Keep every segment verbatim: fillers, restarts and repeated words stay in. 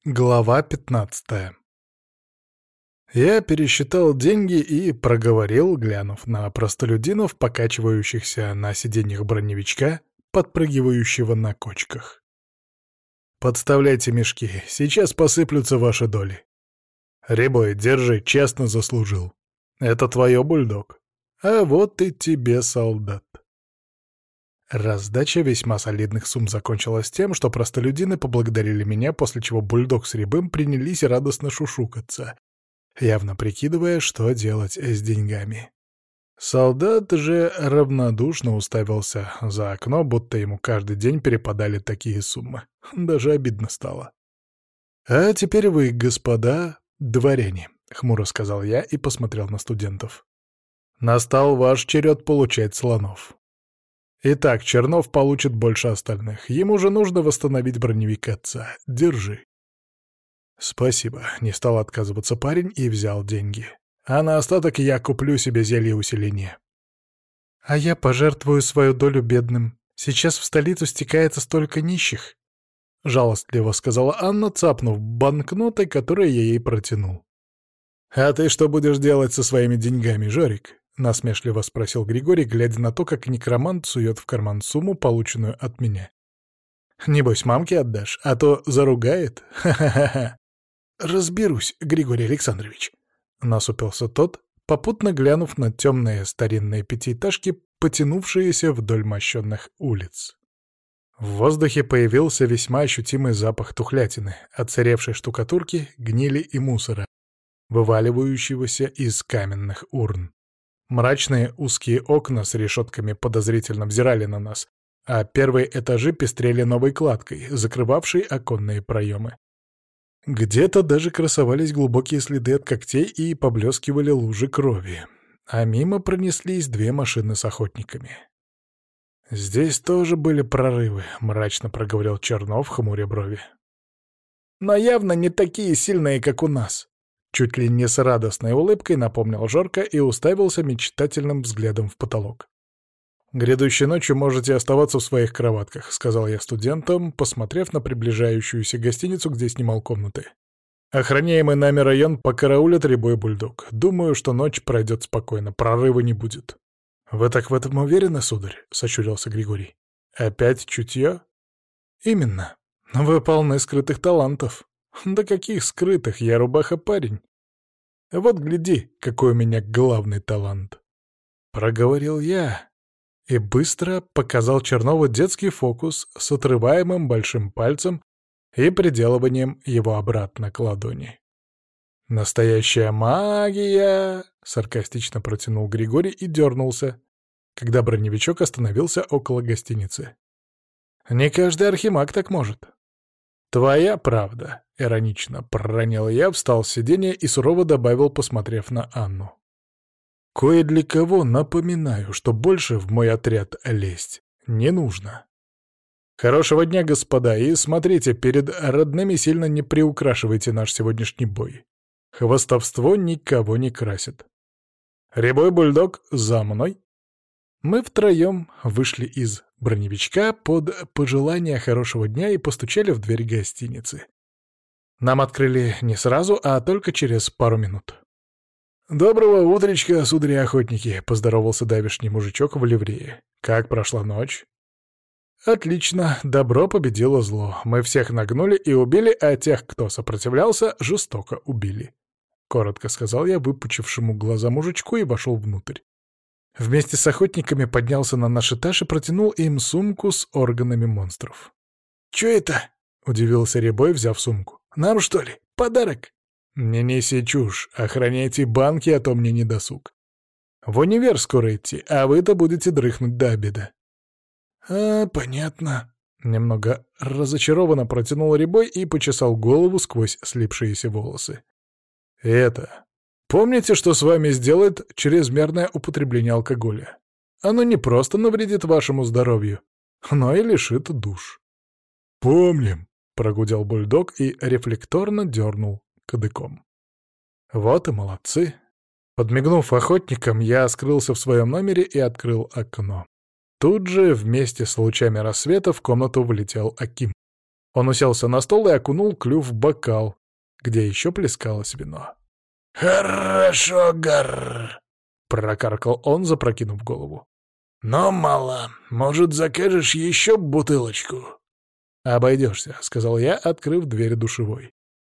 Глава пятнадцатая. Я пересчитал деньги и проговорил, глянув на простолюдинов, покачивающихся на сиденьях броневичка, подпрыгивающего на кочках. «Подставляйте мешки, сейчас посыплются ваши доли. Рябой, держи, честно заслужил. Это твое, бульдог. А вот и тебе, солдат». Раздача весьма солидных сумм закончилась тем, что простолюдины поблагодарили меня, после чего бульдог с Рябым принялись радостно шушукаться, явно прикидывая, что делать с деньгами. Солдат же равнодушно уставился за окно, будто ему каждый день перепадали такие суммы. Даже обидно стало. «А теперь вы, господа дворяне», — хмуро сказал я и посмотрел на студентов. «Настал ваш черед получать слонов. Итак, Чернов получит больше остальных. Ему же нужно восстановить броневик отца. Держи». «Спасибо», — не стал отказываться парень и взял деньги. «А на остаток я куплю себе зелье усиления». «А я пожертвую свою долю бедным. Сейчас в столицу стекается столько нищих», — жалостливо сказала Анна, цапнув банкноты, которые я ей протянул. «А ты что будешь делать со своими деньгами, Жорик?» — насмешливо спросил Григорий, глядя на то, как некромант сует в карман сумму, полученную от меня. «Небось, мамке отдашь, а то заругает? Ха-ха-ха!» «Разберусь, Григорий Александрович», — насупился тот, попутно глянув на темные старинные пятиэтажки, потянувшиеся вдоль мощенных улиц. В воздухе появился весьма ощутимый запах тухлятины, отсыревшей штукатурки, гнили и мусора, вываливающегося из каменных урн. Мрачные узкие окна с решетками подозрительно взирали на нас, а первые этажи пестрели новой кладкой, закрывавшей оконные проемы. Где-то даже красовались глубокие следы от когтей и поблескивали лужи крови, а мимо пронеслись две машины с охотниками. «Здесь тоже были прорывы», — мрачно проговорил Чернов, хмуря брови. «Но явно не такие сильные, как у нас», — чуть ли не с радостной улыбкой напомнил Жорка и уставился мечтательным взглядом в потолок. «Грядущей ночью можете оставаться в своих кроватках», — сказал я студентам, посмотрев на приближающуюся гостиницу, где снимал комнаты. «Охраняемый нами район покараулит Рябой бульдог. Думаю, что ночь пройдет спокойно, прорыва не будет». «Вы так в этом уверены, сударь?» — сощурился Григорий. «Опять чутье?» «Именно. Вы полны скрытых талантов». «Да каких скрытых? Я рубаха-парень. Вот гляди, какой у меня главный талант». Проговорил я и быстро показал Чернову детский фокус с отрываемым большим пальцем и приделыванием его обратно к ладони. «Настоящая магия!» — саркастично протянул Григорий и дернулся, когда броневичок остановился около гостиницы. «Не каждый архимаг так может». «Твоя правда», — иронично проронил я, встал с сиденья и сурово добавил, посмотрев на Анну. «Кое для кого напоминаю, что больше в мой отряд лезть не нужно. Хорошего дня, господа, и смотрите, перед родными сильно не приукрашивайте наш сегодняшний бой. Хвастовство никого не красит. Рябой бульдог, за мной!» Мы втроем вышли из броневичка под пожелание хорошего дня и постучали в дверь гостиницы. Нам открыли не сразу, а только через пару минут. «Доброго утречка, судари-охотники!» — поздоровался давишний мужичок в ливрее. «Как прошла ночь?» «Отлично, добро победило зло. Мы всех нагнули и убили, а тех, кто сопротивлялся, жестоко убили», — коротко сказал я выпучившему глаза мужичку и вошел внутрь. Вместе с охотниками поднялся на наш этаж и протянул им сумку с органами монстров. «Чё это?» — удивился Рябой, взяв сумку. «Нам, что ли? Подарок?» «Не неси чушь, охраняйте банки, а то мне не досуг. В универ скоро идти, а вы-то будете дрыхнуть до обеда». «А, понятно». Немного разочарованно протянул Рябой и почесал голову сквозь слипшиеся волосы. «Это... Помните, что с вами сделает чрезмерное употребление алкоголя? Оно не просто навредит вашему здоровью, но и лишит душ». «Помним», — прогудел бульдог и рефлекторно дернул кадыком. «Вот и молодцы». Подмигнув охотникам, я скрылся в своем номере и открыл окно. Тут же, вместе с лучами рассвета, в комнату влетел Аким. Он уселся на стол и окунул клюв в бокал, где еще плескалось вино. «Хорошо, Гар», — прокаркал он, запрокинув голову. «Но мало. Может, закажешь еще бутылочку?» «Обойдешься», — сказал я, открыв дверь душевой.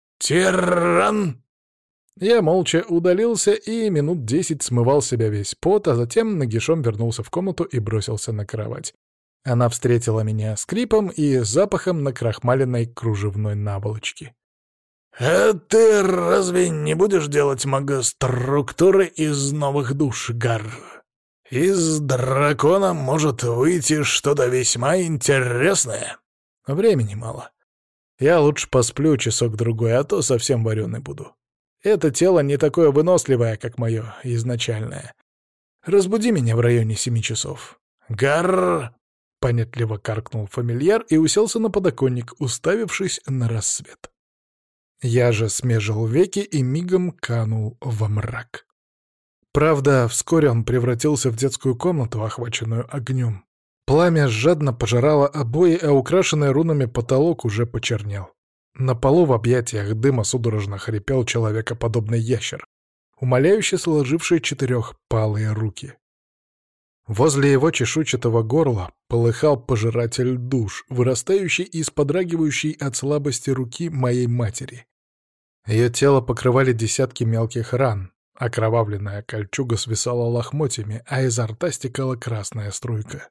«Тиран!» Я молча удалился и минут десять смывал с себя весь пот, а затем нагишом вернулся в комнату и бросился на кровать. Она встретила меня скрипом и запахом накрахмаленной кружевной наволочки. «А ты разве не будешь делать магоструктуры из новых душ, Гар? Из дракона может выйти что-то весьма интересное». «Времени мало. Я лучше посплю часок-другой, а то совсем вареный буду. Это тело не такое выносливое, как мое изначальное. Разбуди меня в районе семи часов». «Гар!» — понятливо каркнул фамильяр и уселся на подоконник, уставившись на рассвет. Я же смежил веки и мигом канул во мрак. Правда, вскоре он превратился в детскую комнату, охваченную огнем. Пламя жадно пожирало обои, а украшенный рунами потолок уже почернел. На полу в объятиях дыма судорожно хрипел человекоподобный ящер, умоляюще сложивший четырехпалые руки. Возле его чешуйчатого горла полыхал пожиратель душ, вырастающий из подрагивающей от слабости руки моей матери. Ее тело покрывали десятки мелких ран, окровавленная кольчуга свисала лохмотьями, а изо рта стекала красная струйка.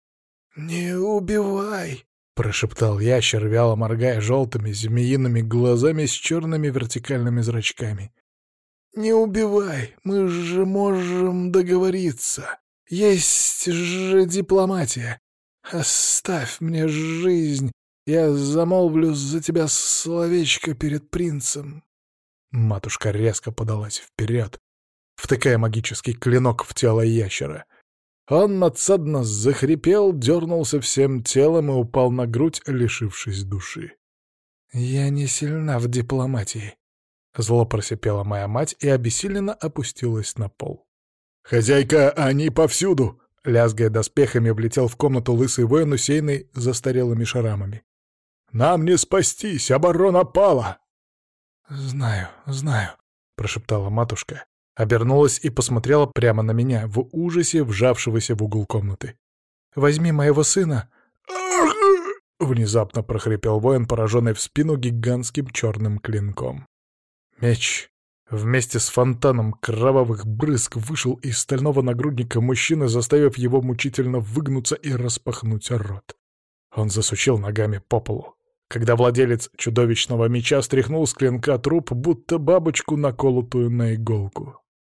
«Не убивай!» — прошептал ящер, вяло моргая желтыми змеиными глазами с черными вертикальными зрачками. «Не убивай! Мы же можем договориться! Есть же дипломатия! Оставь мне жизнь! Я замолвлю за тебя словечко перед принцем!» Матушка резко подалась вперед, втыкая магический клинок в тело ящера. Он надсадно захрипел, дернулся всем телом и упал на грудь, лишившись души. «Я не сильна в дипломатии», — зло просипела моя мать и обессиленно опустилась на пол. «Хозяйка, они повсюду!» — лязгая доспехами, влетел в комнату лысый воин, усеянный застарелыми шрамами. «Нам не спастись! Оборона пала!» «Знаю, знаю», — прошептала матушка. Обернулась и посмотрела прямо на меня, в ужасе вжавшегося в угол комнаты. «Возьми моего сына!» Внезапно прохрипел воин, пораженный в спину гигантским черным клинком. Меч вместе с фонтаном кровавых брызг вышел из стального нагрудника мужчины, заставив его мучительно выгнуться и распахнуть рот. Он засучил ногами по полу, когда владелец чудовищного меча стряхнул с клинка труп, будто бабочку, наколотую на иголку.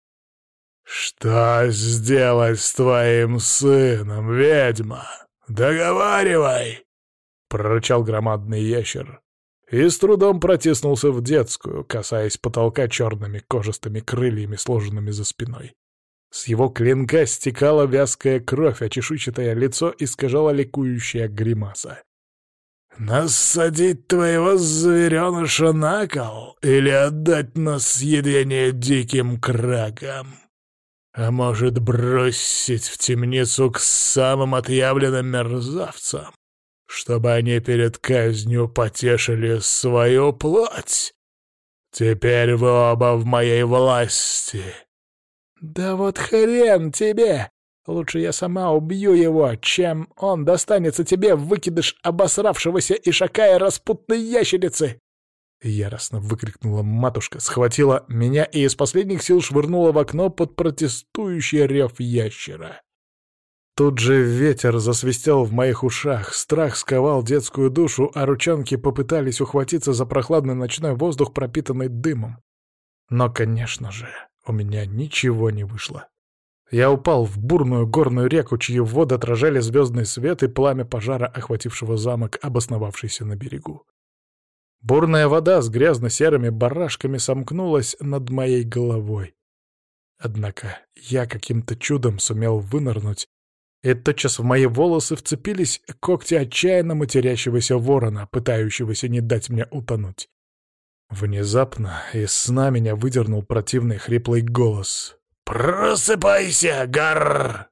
«Что сделать с твоим сыном, ведьма? Договаривай!» — прорычал громадный ящер и с трудом протиснулся в детскую, касаясь потолка черными кожистыми крыльями, сложенными за спиной. С его клинка стекала вязкая кровь, а чешуйчатое лицо искажала ликующая гримаса. «Насадить твоего звереныша на кол или отдать на съедение диким кракам? А может, бросить в темницу к самым отъявленным мерзавцам, чтобы они перед казнью потешили свою плоть? Теперь вы оба в моей власти». «Да вот хрен тебе! Лучше я сама убью его, чем он достанется тебе в выкидыш обосравшегося ишака и распутной ящерицы!» Яростно выкрикнула матушка, схватила меня и из последних сил швырнула в окно под протестующий рев ящера. Тут же ветер засвистел в моих ушах, страх сковал детскую душу, а ручонки попытались ухватиться за прохладный ночной воздух, пропитанный дымом. Но, конечно же, у меня ничего не вышло. Я упал в бурную горную реку, чьи воды отражали звездный свет и пламя пожара, охватившего замок, обосновавшийся на берегу. Бурная вода с грязно-серыми барашками сомкнулась над моей головой. Однако я каким-то чудом сумел вынырнуть, и тотчас в мои волосы вцепились когти отчаянно матерящегося ворона, пытающегося не дать мне утонуть. Внезапно из сна меня выдернул противный хриплый голос. «Просыпайся, Гар!»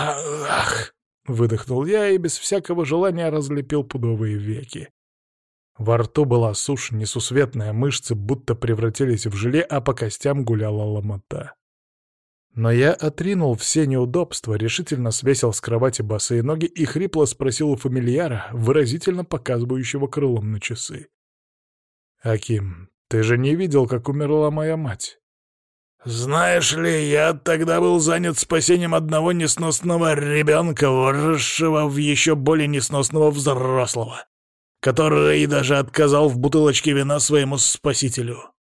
«Ах!» — выдохнул я и без всякого желания разлепил пудовые веки. Во рту была сушь несусветная, мышцы будто превратились в желе, а по костям гуляла ломота. Но я отринул все неудобства, решительно свесил с кровати босые ноги и хрипло спросил у фамильяра, выразительно показывающего крылом на часы. «Аким, ты же не видел, как умерла моя мать?» «Знаешь ли, я тогда был занят спасением одного несносного ребенка, выросшего в еще более несносного взрослого, который даже отказал в бутылочке вина своему спасителю».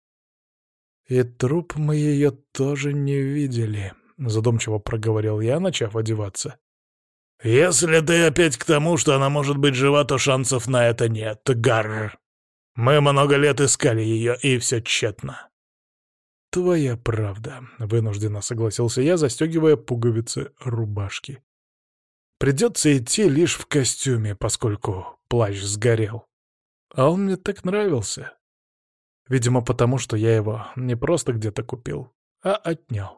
«И труп мы ее тоже не видели», — задумчиво проговорил я, начав одеваться. «Если ты опять к тому, что она может быть жива, то шансов на это нет, Гарр. Мы много лет искали ее, и все тщетно». «Твоя правда», — вынужденно согласился я, застегивая пуговицы рубашки. «Придется идти лишь в костюме, поскольку плащ сгорел. А он мне так нравился. Видимо, потому что я его не просто где-то купил, а отнял».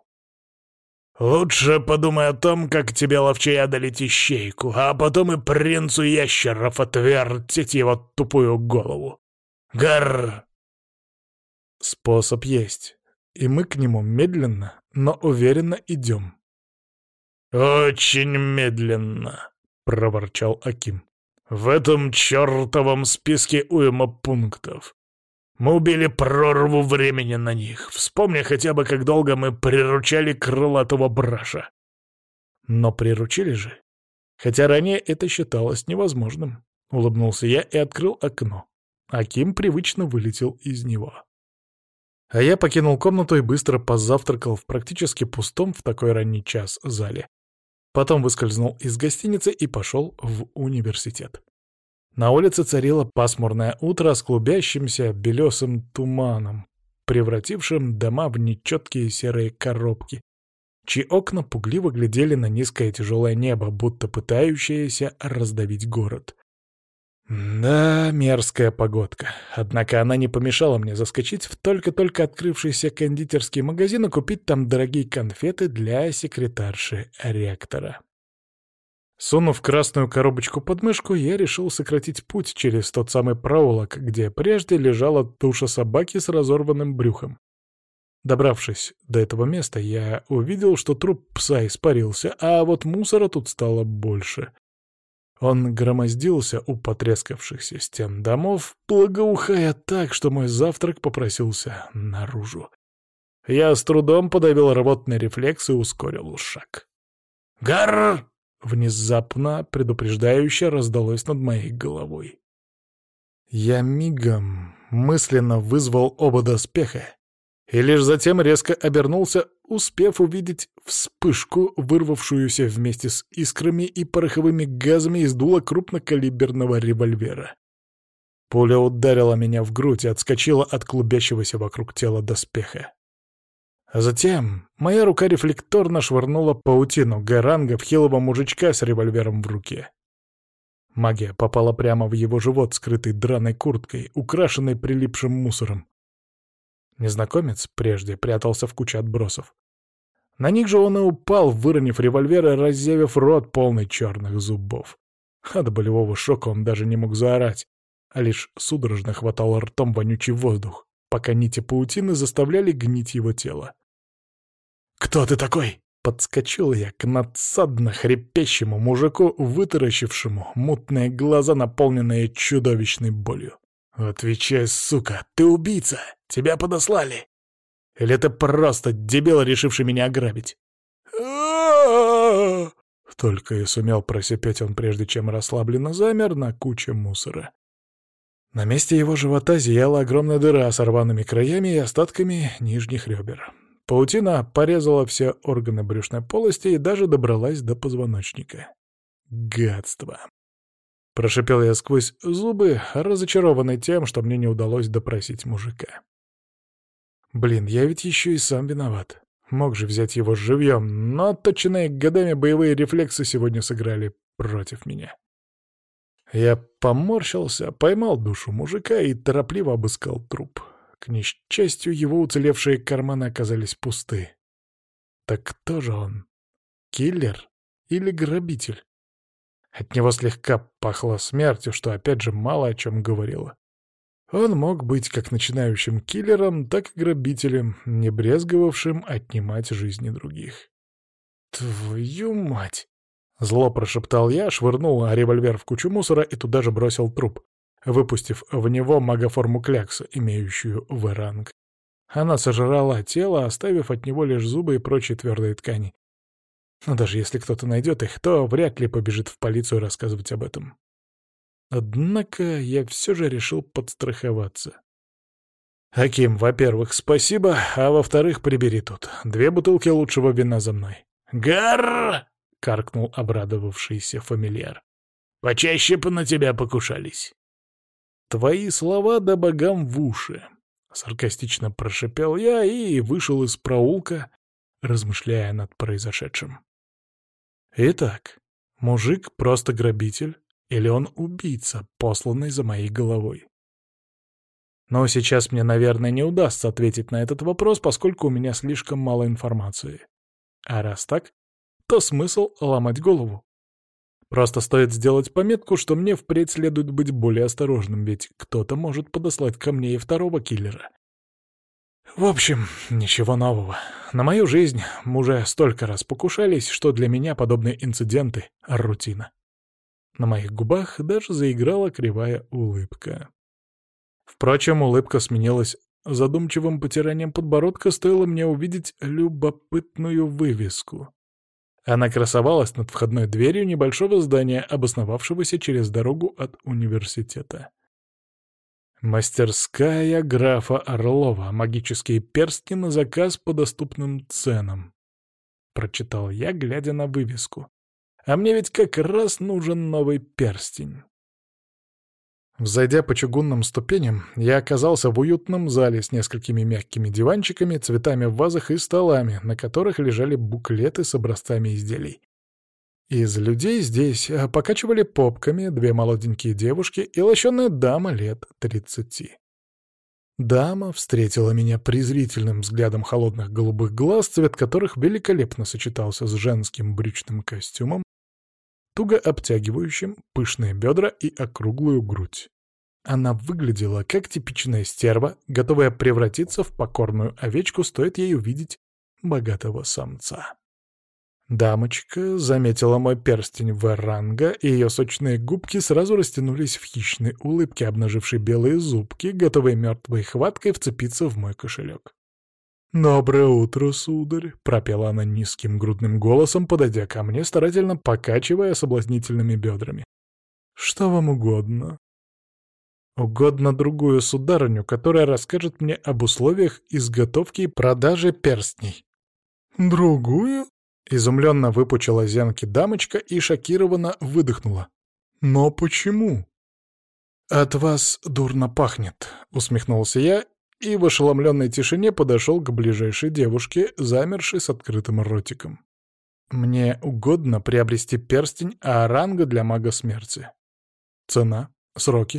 «Лучше подумай о том, как тебе ловчей одолеть ищейку, а потом и принцу ящеров отвертеть его тупую голову. Гарр!» «Способ есть, и мы к нему медленно, но уверенно идем». «Очень медленно», — проворчал Аким. «В этом чертовом списке уйма пунктов. Мы убили прорву времени на них. Вспомни хотя бы, как долго мы приручали крылатого браша». «Но приручили же. Хотя ранее это считалось невозможным», — улыбнулся я и открыл окно. Аким привычно вылетел из него. А я покинул комнату и быстро позавтракал в практически пустом в такой ранний час зале. Потом выскользнул из гостиницы и пошел в университет. На улице царило пасмурное утро с клубящимся белесым туманом, превратившим дома в нечеткие серые коробки, чьи окна пугливо глядели на низкое тяжелое небо, будто пытающееся раздавить город. Да, мерзкая погодка. Однако она не помешала мне заскочить в только-только открывшийся кондитерский магазин и купить там дорогие конфеты для секретарши ректора. Сунув красную коробочку под мышку, я решил сократить путь через тот самый проулок, где прежде лежала туша собаки с разорванным брюхом. Добравшись до этого места, я увидел, что труп пса испарился, а вот мусора тут стало больше. Он громоздился у потрескавшихся стен домов, благоухая так, что мой завтрак попросился наружу. Я с трудом подавил рвотный рефлекс и ускорил шаг. «Гарр!» — внезапно предупреждающе раздалось над моей головой. Я мигом мысленно вызвал оба доспеха и лишь затем резко обернулся, успев увидеть вспышку, вырвавшуюся вместе с искрами и пороховыми газами из дула крупнокалиберного револьвера. Пуля ударила меня в грудь и отскочила от клубящегося вокруг тела доспеха. А затем моя рука рефлекторно швырнула паутину гаранга в хилого мужичка с револьвером в руке. Магия попала прямо в его живот, скрытый драной курткой, украшенной прилипшим мусором. Незнакомец прежде прятался в куче отбросов. На них же он и упал, выронив револьвер и разъявив рот, полный черных зубов. От болевого шока он даже не мог заорать, а лишь судорожно хватал ртом вонючий воздух, пока нити паутины заставляли гнить его тело. «Кто ты такой?» — подскочил я к надсадно хрипящему мужику, вытаращившему мутные глаза, наполненные чудовищной болью. «Отвечай, сука, ты убийца! Тебя подослали!» Или ты просто дебил, решивший меня ограбить?» Только и сумел просипеть он, прежде чем расслабленно замер на куче мусора. На месте его живота зияла огромная дыра с рваными краями и остатками нижних ребер. Паутина порезала все органы брюшной полости и даже добралась до позвоночника. Гадство! Прошипел я сквозь зубы, разочарованный тем, что мне не удалось допросить мужика. Блин, я ведь еще и сам виноват. Мог же взять его живьем, но отточенные годами боевые рефлексы сегодня сыграли против меня. Я поморщился, поймал душу мужика и торопливо обыскал труп. К несчастью, его уцелевшие карманы оказались пусты. Так кто же он? Киллер или грабитель? От него слегка пахло смертью, что опять же мало о чем говорило. Он мог быть как начинающим киллером, так и грабителем, не брезговавшим отнимать жизни других. «Твою мать!» — зло прошептал я, швырнул револьвер в кучу мусора и туда же бросил труп, выпустив в него магоформу клякса, имеющую В-ранг. Она сожрала тело, оставив от него лишь зубы и прочие твердые ткани. Но даже если кто-то найдет их, то вряд ли побежит в полицию рассказывать об этом. Однако я все же решил подстраховаться. «Аким, во-первых, спасибо, а во-вторых, прибери тут. Две бутылки лучшего вина за мной». «Гарр!» — каркнул обрадовавшийся фамильяр. «Почаще бы на тебя покушались». «Твои слова да богам в уши!» — саркастично прошипел я и вышел из проулка, размышляя над произошедшим. Итак, мужик просто грабитель, или он убийца, посланный за моей головой? Но сейчас мне, наверное, не удастся ответить на этот вопрос, поскольку у меня слишком мало информации. А раз так, то смысл ломать голову. Просто стоит сделать пометку, что мне впредь следует быть более осторожным, ведь кто-то может подослать ко мне и второго киллера. В общем, ничего нового. На мою жизнь уже столько раз покушались, что для меня подобные инциденты — рутина. На моих губах даже заиграла кривая улыбка. Впрочем, улыбка сменилась задумчивым потиранием подбородка, стоило мне увидеть любопытную вывеску. Она красовалась над входной дверью небольшого здания, обосновавшегося через дорогу от университета. «Мастерская графа Орлова. Магические перстни на заказ по доступным ценам», — прочитал я, глядя на вывеску. «А мне ведь как раз нужен новый перстень». Взойдя по чугунным ступеням, я оказался в уютном зале с несколькими мягкими диванчиками, цветами в вазах и столами, на которых лежали буклеты с образцами изделий. Из людей здесь покачивали попками две молоденькие девушки и лощеная дама лет тридцати. Дама встретила меня презрительным взглядом холодных голубых глаз, цвет которых великолепно сочетался с женским брючным костюмом, туго обтягивающим пышные бедра и округлую грудь. Она выглядела как типичная стерва, готовая превратиться в покорную овечку, стоит ей увидеть богатого самца. Дамочка заметила мой перстень В-ранга, и ее сочные губки сразу растянулись в хищной улыбке, обнажившей белые зубки, готовые мертвой хваткой вцепиться в мой кошелек. «Доброе утро, сударь!» — пропела она низким грудным голосом, подойдя ко мне, старательно покачивая соблазнительными бедрами. «Что вам угодно?» «Угодно другую сударыню, которая расскажет мне об условиях изготовки и продажи перстней». «Другую?» — изумленно выпучила зенки дамочка и шокированно выдохнула. «Но почему?» «От вас дурно пахнет», — усмехнулся я и в ошеломленной тишине подошел к ближайшей девушке, замершей с открытым ротиком. «Мне угодно приобрести перстень А-ранга для мага смерти. Цена? Сроки?»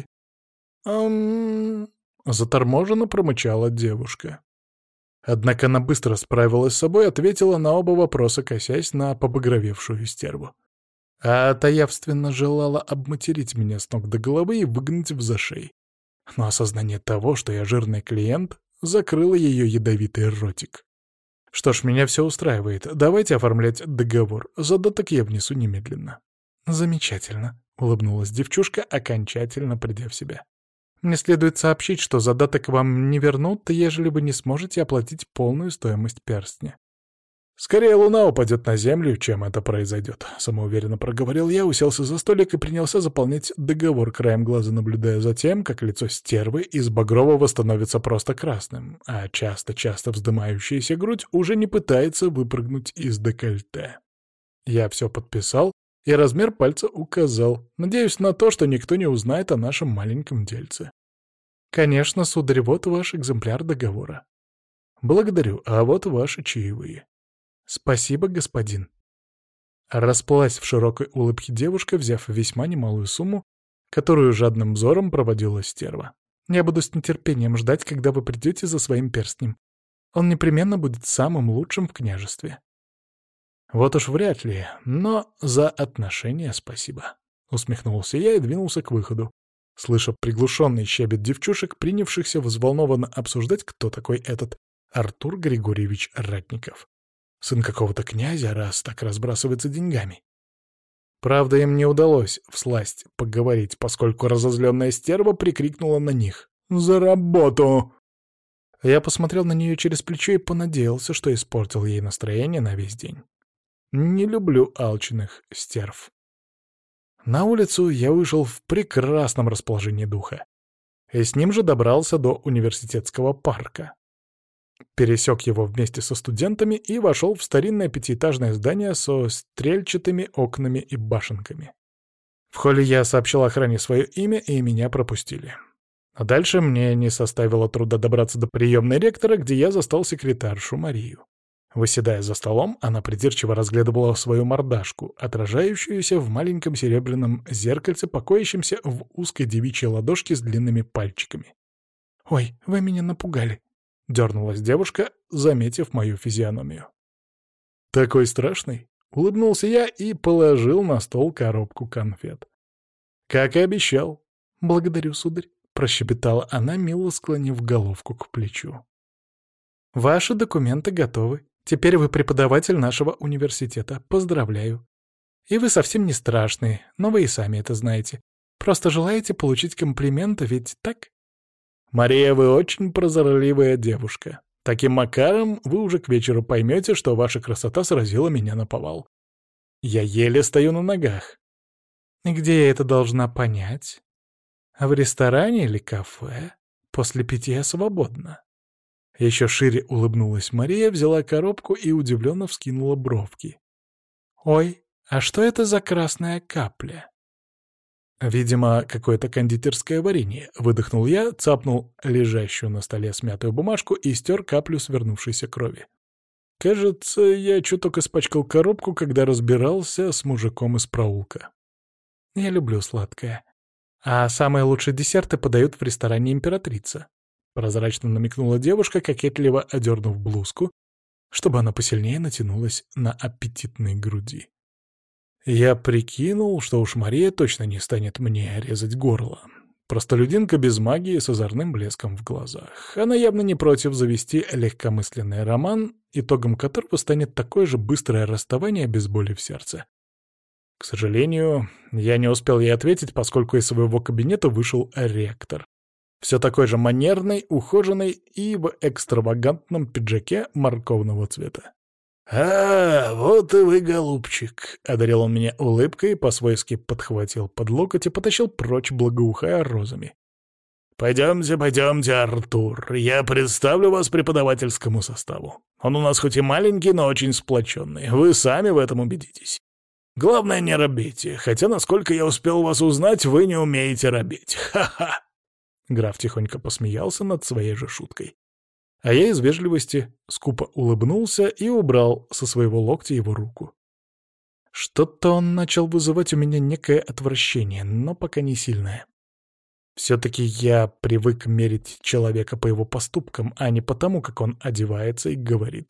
«Ам...» — заторможенно промычала девушка. Однако она быстро справилась с собой и ответила на оба вопроса, косясь на побагровевшую стерву. А та явственно желала обматерить меня с ног до головы и выгнать в зашей. Но осознание того, что я жирный клиент, закрыло ее ядовитый ротик. Что ж, меня все устраивает. Давайте оформлять договор. Задаток я внесу немедленно. Замечательно, — улыбнулась девчушка, окончательно придя в себя. Мне следует сообщить, что задаток вам не вернут, ежели вы не сможете оплатить полную стоимость перстня. «Скорее луна упадет на землю, чем это произойдет», — самоуверенно проговорил я, уселся за столик и принялся заполнять договор, краем глаза наблюдая за тем, как лицо стервы из багрового становится просто красным, а часто-часто вздымающаяся грудь уже не пытается выпрыгнуть из декольте. Я все подписал и размер пальца указал, надеюсь на то, что никто не узнает о нашем маленьком дельце. «Конечно, сударь, вот ваш экземпляр договора». «Благодарю, а вот ваши чаевые». «Спасибо, господин». Расплылась в широкой улыбке девушка, взяв весьма немалую сумму, которую жадным взором проводила стерва. «Я буду с нетерпением ждать, когда вы придете за своим перстнем. Он непременно будет самым лучшим в княжестве». «Вот уж вряд ли, но за отношения спасибо», — усмехнулся я и двинулся к выходу. Слыша приглушенный щебет девчушек, принявшихся взволнованно обсуждать, кто такой этот Артур Григорьевич Ратников. Сын какого-то князя, раз так разбрасывается деньгами. Правда, им не удалось всласть поговорить, поскольку разозленная стерва прикрикнула на них: «За работу!». Я посмотрел на нее через плечо и понадеялся, что испортил ей настроение на весь день. Не люблю алчных стерв. На улицу я вышел в прекрасном расположении духа. И с ним же добрался до университетского парка. Пересек его вместе со студентами и вошел в старинное пятиэтажное здание со стрельчатыми окнами и башенками. В холле я сообщил охране свое имя, и меня пропустили. А дальше мне не составило труда добраться до приемной ректора, где я застал секретаршу Марию. Выседая за столом, она придирчиво разглядывала свою мордашку, отражающуюся в маленьком серебряном зеркальце, покоящемся в узкой девичьей ладошке с длинными пальчиками. «Ой, вы меня напугали», — дернулась девушка, заметив мою физиономию. «Такой страшный?» — улыбнулся я и положил на стол коробку конфет. «Как и обещал». «Благодарю, сударь», — прощебетала она, мило склонив головку к плечу. «Ваши документы готовы. Теперь вы преподаватель нашего университета. Поздравляю. И вы совсем не страшные, но вы и сами это знаете. Просто желаете получить комплименты, ведь так?» «Мария, вы очень прозорливая девушка. Таким макаром вы уже к вечеру поймете, что ваша красота сразила меня наповал. Я еле стою на ногах». «Где я это должна понять? В ресторане или кафе? После питья свободно». Еще шире улыбнулась Мария, взяла коробку и удивленно вскинула бровки. «Ой, а что это за красная капля?» «Видимо, какое-то кондитерское варенье», — выдохнул я, цапнул лежащую на столе смятую бумажку и стер каплю свернувшейся крови. Кажется, я чуток испачкал коробку, когда разбирался с мужиком из проулка. «Я люблю сладкое. А самые лучшие десерты подают в ресторане «Императрица». Прозрачно намекнула девушка, кокетливо одернув блузку, чтобы она посильнее натянулась на аппетитной груди. Я прикинул, что уж Мария точно не станет мне резать горло. Простолюдинка без магии с озорным блеском в глазах. Она явно не против завести легкомысленный роман, итогом которого станет такое же быстрое расставание без боли в сердце. К сожалению, я не успел ей ответить, поскольку из своего кабинета вышел ректор. Все такой же манерный, ухоженный и в экстравагантном пиджаке морковного цвета. «А, вот и вы, голубчик!» — одарил он меня улыбкой, по-свойски подхватил под локоть и потащил прочь, благоухая розами. «Пойдемте, пойдемте, Артур, я представлю вас преподавательскому составу. Он у нас хоть и маленький, но очень сплоченный, вы сами в этом убедитесь. Главное, не робейте, хотя, насколько я успел вас узнать, вы не умеете робеть. Ха-ха!» Граф тихонько посмеялся над своей же шуткой. А я из вежливости скупо улыбнулся и убрал со своего локтя его руку. Что-то он начал вызывать у меня некое отвращение, но пока не сильное. Все-таки я привык мерить человека по его поступкам, а не по тому, как он одевается и говорит.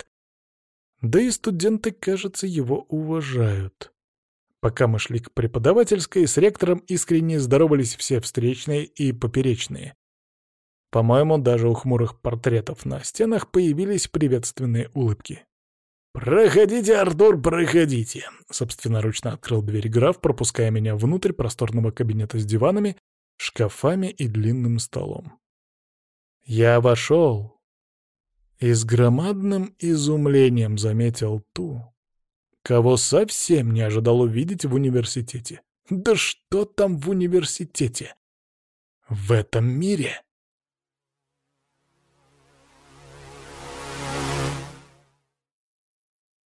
Да и студенты, кажется, его уважают. Пока мы шли к преподавательской, с ректором искренне здоровались все встречные и поперечные. По-моему, даже у хмурых портретов на стенах появились приветственные улыбки. «Проходите, Артур, проходите!» — собственноручно открыл дверь граф, пропуская меня внутрь просторного кабинета с диванами, шкафами и длинным столом. Я вошел и с громадным изумлением заметил ту, кого совсем не ожидал увидеть в университете. Да что там в университете? В этом мире!